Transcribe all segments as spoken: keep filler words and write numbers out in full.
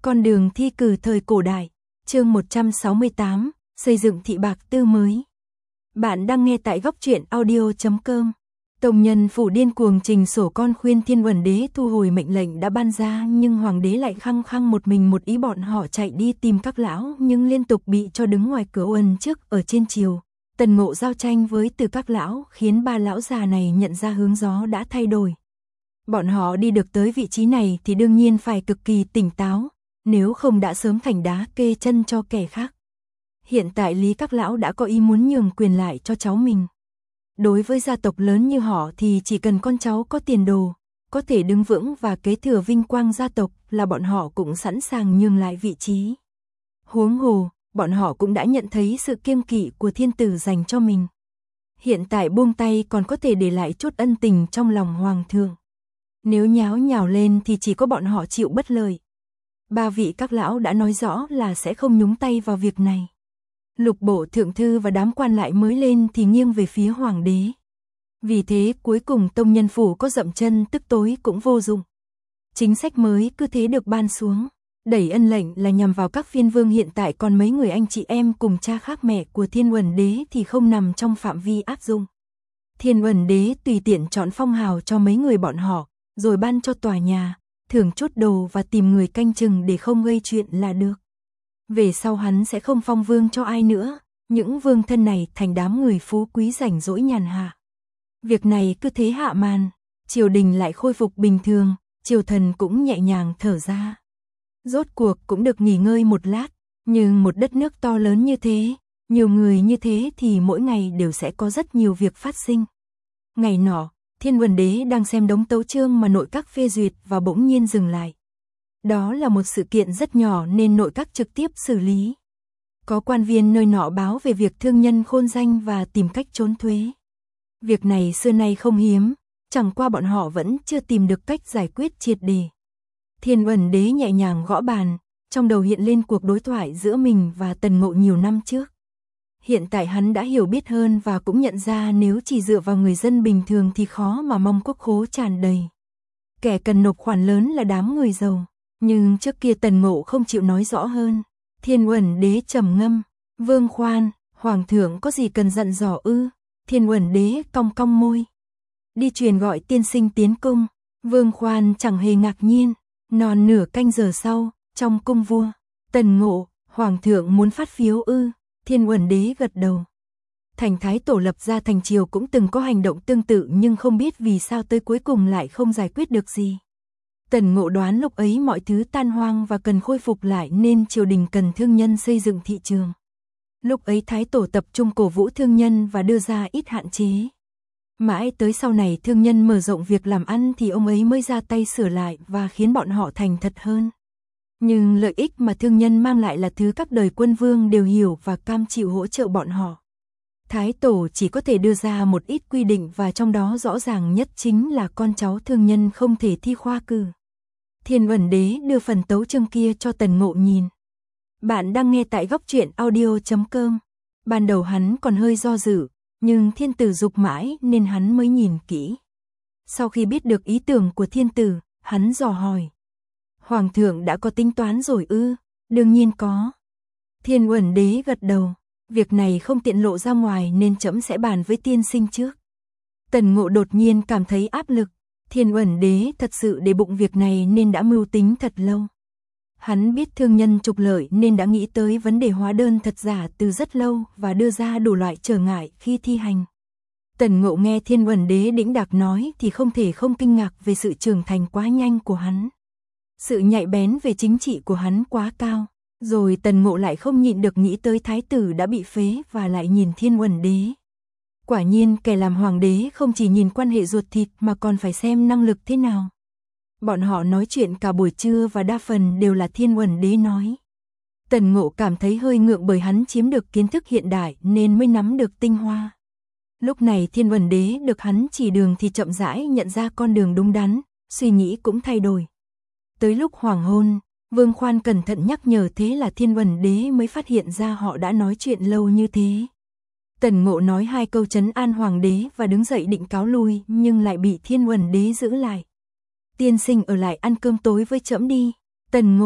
Con đường thi cử thời cổ đại, chương một trăm sáu mươi tám, xây dựng thị bạc tư mới. Bạn đang nghe tại góc truyện audio chấm com. Tông nhân phủ điên cuồng trình sổ con khuyên Thiên Uẩn Đế thu hồi mệnh lệnh đã ban ra, nhưng hoàng đế lại khăng khăng một mình một ý bọn họ chạy đi tìm các lão, nhưng liên tục bị cho đứng ngoài cửa Uẩn trước ở trên triều. Tần Ngộ giao tranh với từ các lão, khiến ba lão già này nhận ra hướng gió đã thay đổi. Bọn họ đi được tới vị trí này thì đương nhiên phải cực kỳ tỉnh táo, nếu không đã sớm thành đá kê chân cho kẻ khác. Hiện tại Lý các lão đã có ý muốn nhường quyền lại cho cháu mình. Đối với gia tộc lớn như họ thì chỉ cần con cháu có tiền đồ, có thể đứng vững và kế thừa vinh quang gia tộc là bọn họ cũng sẵn sàng nhường lại vị trí. Huống hồ, bọn họ cũng đã nhận thấy sự kiêng kỵ của thiên tử dành cho mình. Hiện tại buông tay còn có thể để lại chút ân tình trong lòng hoàng thượng. Nếu nháo nhào lên thì chỉ có bọn họ chịu bất lợi. Ba vị các lão đã nói rõ là sẽ không nhúng tay vào việc này. Lục bộ thượng thư và đám quan lại mới lên thì nghiêng về phía hoàng đế. Vì thế cuối cùng tông nhân phủ có dậm chân tức tối cũng vô dụng. Chính sách mới cứ thế được ban xuống. Đẩy ân lệnh là nhằm vào các phiên vương hiện tại, còn mấy người anh chị em cùng cha khác mẹ của Thiên Uẩn Đế thì không nằm trong phạm vi áp dụng. Thiên Uẩn Đế tùy tiện chọn phong hào cho mấy người bọn họ, rồi ban cho tòa nhà, thưởng chút đồ và tìm người canh chừng để không gây chuyện là được. Về sau hắn sẽ không phong vương cho ai nữa, những vương thân này thành đám người phú quý rảnh rỗi nhàn hạ. Việc này cứ thế hạ màn, triều đình lại khôi phục bình thường, triều thần cũng nhẹ nhàng thở ra. Rốt cuộc cũng được nghỉ ngơi một lát, nhưng một đất nước to lớn như thế, nhiều người như thế thì mỗi ngày đều sẽ có rất nhiều việc phát sinh. Ngày nọ, Thiên Uẩn Đế đang xem đống tấu chương mà nội các phê duyệt và bỗng nhiên dừng lại. Đó là một sự kiện rất nhỏ nên nội các trực tiếp xử lý. Có quan viên nơi nọ báo về việc thương nhân khôn danh và tìm cách trốn thuế. Việc này xưa nay không hiếm, chẳng qua bọn họ vẫn chưa tìm được cách giải quyết triệt để. Thiên Uẩn Đế nhẹ nhàng gõ bàn, trong đầu hiện lên cuộc đối thoại giữa mình và Tần Ngộ nhiều năm trước. Hiện tại hắn đã hiểu biết hơn và cũng nhận ra nếu chỉ dựa vào người dân bình thường thì khó mà mong quốc khố tràn đầy. Kẻ cần nộp khoản lớn là đám người giàu, nhưng trước kia Tần Ngộ không chịu nói rõ hơn. Thiên Uẩn Đế trầm ngâm, vương khoan, hoàng thượng có gì cần dặn dò ư? Thiên Uẩn Đế cong cong môi. Đi truyền gọi tiên sinh tiến cung. Vương khoan chẳng hề ngạc nhiên. Non nửa canh giờ sau, trong cung vua, Tần Ngộ, hoàng thượng muốn phát phiếu ư? Thiên Uẩn Đế gật đầu. Thành thái tổ lập ra thành triều cũng từng có hành động tương tự, nhưng không biết vì sao tới cuối cùng lại không giải quyết được gì. Tần Ngộ đoán lúc ấy mọi thứ tan hoang và cần khôi phục lại nên triều đình cần thương nhân xây dựng thị trường. Lúc ấy thái tổ tập trung cổ vũ thương nhân và đưa ra ít hạn chế. Mãi tới sau này thương nhân mở rộng việc làm ăn thì ông ấy mới ra tay sửa lại và khiến bọn họ thành thật hơn. Nhưng lợi ích mà thương nhân mang lại là thứ các đời quân vương đều hiểu và cam chịu hỗ trợ bọn họ. Thái tổ chỉ có thể đưa ra một ít quy định và trong đó rõ ràng nhất chính là con cháu thương nhân không thể thi khoa cử. Thiên Uẩn Đế đưa phần tấu chương kia cho Tần Ngộ nhìn. Bạn đang nghe tại góc truyện audio chấm com. Ban đầu hắn còn hơi do dự, nhưng thiên tử giục mãi nên hắn mới nhìn kỹ. Sau khi biết được ý tưởng của thiên tử, hắn dò hỏi. Hoàng thượng đã có tính toán rồi ư? Đương nhiên có. Thiên Uẩn Đế gật đầu. Việc này không tiện lộ ra ngoài nên trẫm sẽ bàn với tiên sinh trước. Tần Ngộ đột nhiên cảm thấy áp lực. Thiên Uẩn Đế thật sự để bụng việc này nên đã mưu tính thật lâu. Hắn biết thương nhân trục lợi nên đã nghĩ tới vấn đề hóa đơn thật giả từ rất lâu và đưa ra đủ loại trở ngại khi thi hành. Tần Ngộ nghe Thiên Uẩn Đế đĩnh đạc nói thì không thể không kinh ngạc về sự trưởng thành quá nhanh của hắn. Sự nhạy bén về chính trị của hắn quá cao. Rồi Tần Ngộ lại không nhịn được nghĩ tới thái tử đã bị phế và lại nhìn Thiên Uẩn Đế. Quả nhiên kẻ làm hoàng đế không chỉ nhìn quan hệ ruột thịt mà còn phải xem năng lực thế nào. Bọn họ nói chuyện cả buổi trưa và đa phần đều là Thiên Uẩn Đế nói. Tần Ngộ cảm thấy hơi ngượng bởi hắn chiếm được kiến thức hiện đại nên mới nắm được tinh hoa. Lúc này Thiên Uẩn Đế được hắn chỉ đường thì chậm rãi nhận ra con đường đúng đắn, suy nghĩ cũng thay đổi. Tới lúc hoàng hôn, Vương Khoan cẩn thận nhắc nhở, thế là Thiên Uẩn Đế mới phát hiện ra họ đã nói chuyện lâu như thế. Tần Ngộ nói hai câu trấn an hoàng đế và đứng dậy định cáo lui nhưng lại bị Thiên Uẩn Đế giữ lại. Tiên sinh ở lại ăn cơm tối với trẫm đi. Tần Ngộ,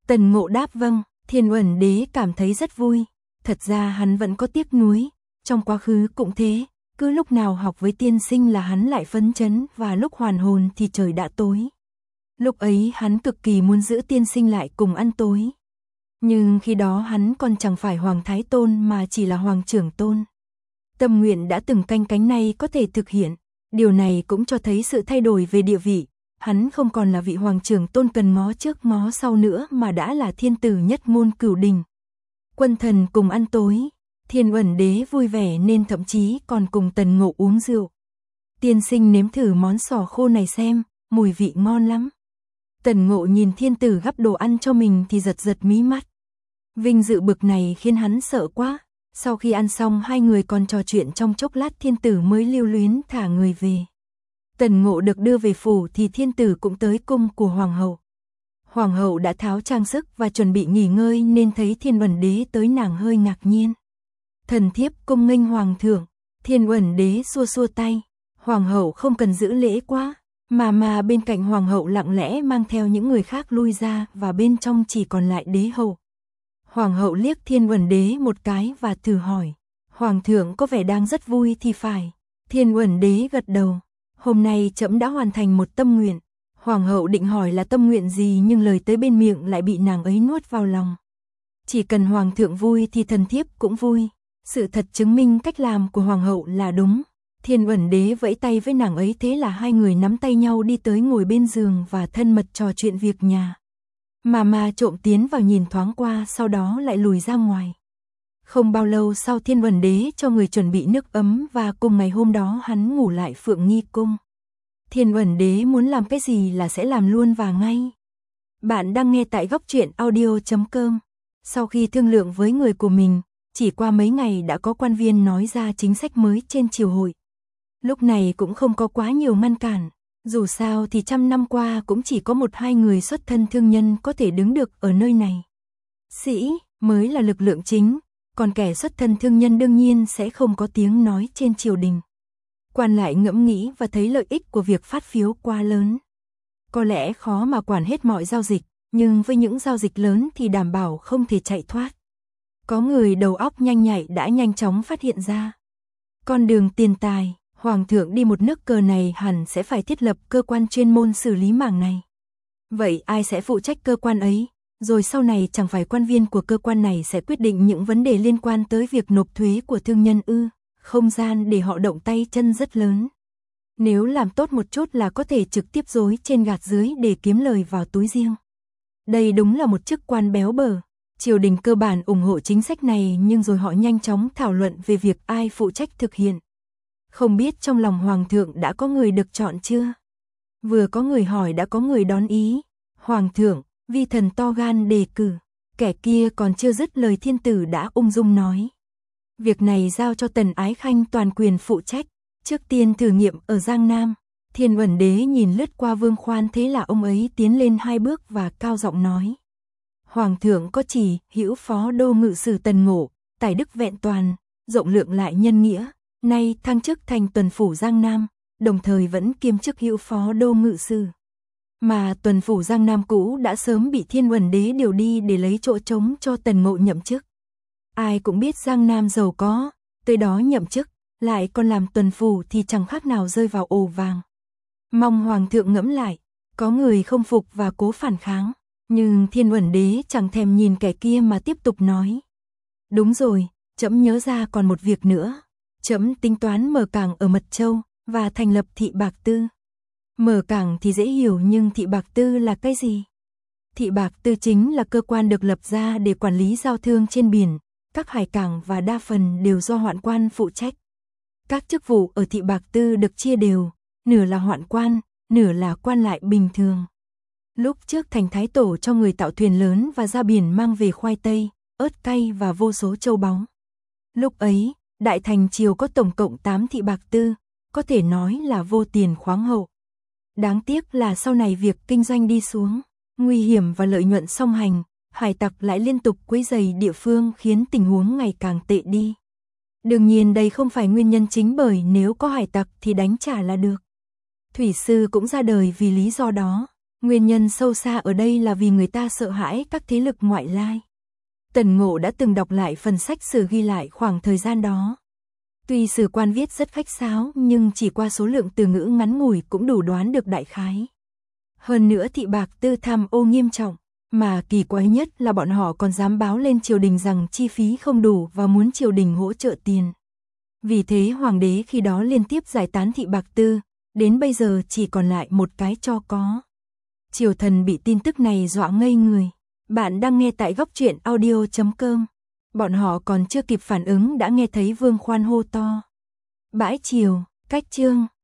Tần Ngộ đáp vâng. Thiên Uẩn Đế cảm thấy rất vui. Thật ra hắn vẫn có tiếc nuối, trong quá khứ cũng thế, cứ lúc nào học với tiên sinh là hắn lại phấn chấn và lúc hoàn hồn thì trời đã tối. Lúc ấy hắn cực kỳ muốn giữ tiên sinh lại cùng ăn tối. Nhưng khi đó hắn còn chẳng phải Hoàng Thái Tôn mà chỉ là Hoàng Trưởng Tôn. Tâm nguyện đã từng canh cánh nay có thể thực hiện, điều này cũng cho thấy sự thay đổi về địa vị. Hắn không còn là vị Hoàng Trưởng Tôn cần ngó trước ngó sau nữa mà đã là thiên tử nhất môn cửu đình. Quân thần cùng ăn tối, Thiên Uẩn Đế vui vẻ nên thậm chí còn cùng Tần Ngộ uống rượu. Tiên sinh nếm thử món sò khô này xem, mùi vị ngon lắm. Tần Ngộ nhìn thiên tử gắp đồ ăn cho mình thì giật giật mí mắt. Vinh dự bực này khiến hắn sợ quá. Sau khi ăn xong hai người còn trò chuyện trong chốc lát thiên tử mới lưu luyến thả người về. Tần Ngộ được đưa về phủ thì thiên tử cũng tới cung của hoàng hậu. Hoàng hậu đã tháo trang sức và chuẩn bị nghỉ ngơi nên thấy Thiên Uẩn Đế tới nàng hơi ngạc nhiên. Thần thiếp cung nghênh hoàng thượng. Thiên Uẩn Đế xua xua tay. Hoàng hậu không cần giữ lễ quá. Mà mà bên cạnh hoàng hậu lặng lẽ mang theo những người khác lui ra và bên trong chỉ còn lại đế hậu. Hoàng hậu liếc Thiên Uẩn Đế một cái và thử hỏi. Hoàng thượng có vẻ đang rất vui thì phải. Thiên Uẩn Đế gật đầu. Hôm nay trẫm đã hoàn thành một tâm nguyện. Hoàng hậu định hỏi là tâm nguyện gì nhưng lời tới bên miệng lại bị nàng ấy nuốt vào lòng. Chỉ cần hoàng thượng vui thì thần thiếp cũng vui. Sự thật chứng minh cách làm của hoàng hậu là đúng. Thiên Uẩn Đế vẫy tay với nàng ấy, thế là hai người nắm tay nhau đi tới ngồi bên giường và thân mật trò chuyện việc nhà. Mà mà trộm tiến vào nhìn thoáng qua sau đó lại lùi ra ngoài. Không bao lâu sau Thiên Uẩn Đế cho người chuẩn bị nước ấm và cùng ngày hôm đó hắn ngủ lại Phượng Nghi Cung. Thiên Uẩn Đế muốn làm cái gì là sẽ làm luôn và ngay. Bạn đang nghe tại góc truyện audio chấm com. Sau khi thương lượng với người của mình, chỉ qua mấy ngày đã có quan viên nói ra chính sách mới trên triều hội. Lúc này cũng không có quá nhiều ngăn cản. Dù sao thì trăm năm qua cũng chỉ có một hai người xuất thân thương nhân có thể đứng được ở nơi này. Sĩ mới là lực lượng chính, còn kẻ xuất thân thương nhân đương nhiên sẽ không có tiếng nói trên triều đình. Quan lại ngẫm nghĩ và thấy lợi ích của việc phát phiếu quá lớn. Có lẽ khó mà quản hết mọi giao dịch, nhưng với những giao dịch lớn thì đảm bảo không thể chạy thoát. Có người đầu óc nhanh nhạy đã nhanh chóng phát hiện ra. Con đường tiền tài, hoàng thượng đi một nước cờ này hẳn sẽ phải thiết lập cơ quan chuyên môn xử lý mảng này. Vậy ai sẽ phụ trách cơ quan ấy? Rồi sau này chẳng phải quan viên của cơ quan này sẽ quyết định những vấn đề liên quan tới việc nộp thuế của thương nhân ư? Không gian để họ động tay chân rất lớn. Nếu làm tốt một chút là có thể trực tiếp dối trên gạt dưới để kiếm lời vào túi riêng. Đây đúng là một chức quan béo bở. Triều đình cơ bản ủng hộ chính sách này nhưng rồi họ nhanh chóng thảo luận về việc ai phụ trách thực hiện. Không biết trong lòng hoàng thượng đã có người được chọn chưa? Vừa có người hỏi đã có người đón ý. Hoàng thượng, vi thần to gan đề cử. Kẻ kia còn chưa dứt lời thiên tử đã ung dung nói. Việc này giao cho Tần Ái Khanh toàn quyền phụ trách. Trước tiên thử nghiệm ở Giang Nam. Thiên Uẩn Đế nhìn lướt qua Vương Khoan, thế là ông ấy tiến lên hai bước và cao giọng nói. Hoàng thượng có chỉ, hữu phó đô ngự sử Tần Ngộ, tài đức vẹn toàn, rộng lượng lại nhân nghĩa, nay thăng chức thành tuần phủ Giang Nam, đồng thời vẫn kiêm chức hữu phó đô ngự sử. Mà tuần phủ Giang Nam cũ đã sớm bị Thiên Uẩn Đế điều đi để lấy chỗ trống cho Tần Ngộ nhậm chức. Ai cũng biết Giang Nam giàu có, tới đó nhậm chức, lại còn làm tuần phủ thì chẳng khác nào rơi vào ổ vàng. Mong hoàng thượng ngẫm lại, có người không phục và cố phản kháng, nhưng Thiên Uẩn Đế chẳng thèm nhìn kẻ kia mà tiếp tục nói. Đúng rồi, trẫm nhớ ra còn một việc nữa. Trẫm tính toán mở cảng ở Mật Châu và thành lập thị bạc tư. Mở cảng thì dễ hiểu nhưng thị bạc tư là cái gì? Thị bạc tư chính là cơ quan được lập ra để quản lý giao thương trên biển, các hải cảng và đa phần đều do hoạn quan phụ trách. Các chức vụ ở thị bạc tư được chia đều, nửa là hoạn quan, nửa là quan lại bình thường. Lúc trước thành thái tổ cho người tạo thuyền lớn và ra biển mang về khoai tây, ớt cay và vô số châu báu. Lúc ấy, đại thành triều có tổng cộng tám thị bạc tư, có thể nói là vô tiền khoáng hậu. Đáng tiếc là sau này việc kinh doanh đi xuống, nguy hiểm và lợi nhuận song hành, hải tặc lại liên tục quấy rầy địa phương khiến tình huống ngày càng tệ đi. Đương nhiên đây không phải nguyên nhân chính, bởi nếu có hải tặc thì đánh trả là được. Thủy sư cũng ra đời vì lý do đó. Nguyên nhân sâu xa ở đây là vì người ta sợ hãi các thế lực ngoại lai. Tần Ngộ đã từng đọc lại phần sách sử ghi lại khoảng thời gian đó. Tuy sử quan viết rất khách sáo nhưng chỉ qua số lượng từ ngữ ngắn ngủi cũng đủ đoán được đại khái. Hơn nữa Thị Bạc Tư tham ô nghiêm trọng, mà kỳ quái nhất là bọn họ còn dám báo lên triều đình rằng chi phí không đủ và muốn triều đình hỗ trợ tiền. Vì thế hoàng đế khi đó liên tiếp giải tán Thị Bạc Tư, đến bây giờ chỉ còn lại một cái cho có. Triều thần bị tin tức này dọa ngây người. Bạn đang nghe tại góc truyện audio chấm com. Bọn họ còn chưa kịp phản ứng đã nghe thấy Vương Khoan hô to. Bãi triều, cách chương.